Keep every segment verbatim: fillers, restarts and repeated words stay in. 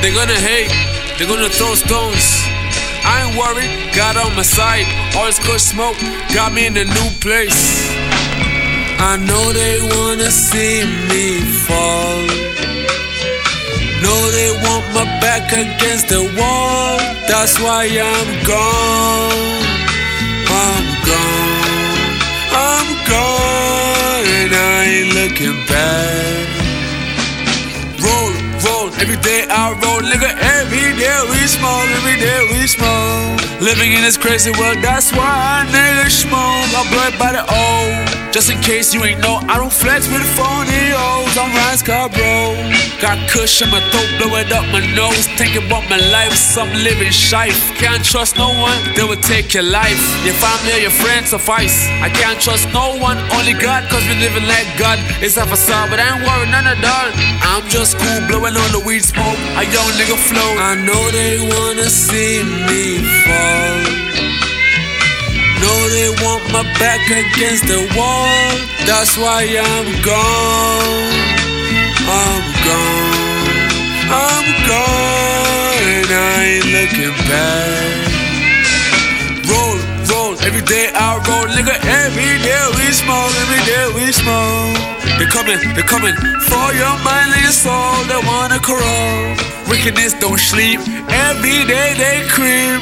They're gonna hate, they're gonna throw stones. I ain't worried, God on my side. All this good smoke got me in a new place. I know they wanna see me fall. Know they want my back against the wall. That's why I'm gone. I'm gone. I'm gone, and I ain't looking back. Roll, roll, every day I roll, nigga. Every day we smoke, every day we smoke. Living in this crazy world, that's why niggas smoke. I blow it by the O. Just in case you ain't know, I don't flex with phony O's. I'm Ryan Scott, bro. Got kush in my throat, blow it up my nose. Thinking about my life, some living shife. Can't trust no one, they will take your life. Your family or your friends suffice. I can't trust no one, only God, cause we living like God. It's a facade, but I ain't worried none of that. I'm just cool, blowing on the weed smoke. A young nigga flow. I know they wanna see me fall. Know they want my back against the wall. That's why I'm gone. I'm gone. I'm gone, and I ain't looking back. Roll, roll, every day I roll, nigga. Every day we smoke, every day we smoke. They coming, they coming for your mind and your soul. They wanna corral. Wickedness don't sleep. Every day they creep.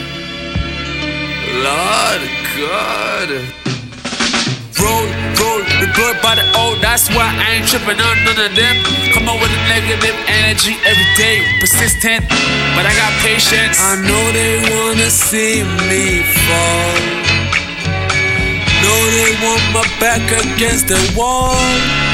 Lord God. Roll, roll, we blow it by the O. That's why I ain't tripping on none of them. Come on with the negative energy every day. Persistent, but I got patience. I know they wanna see me fall. Know they want my back against the wall.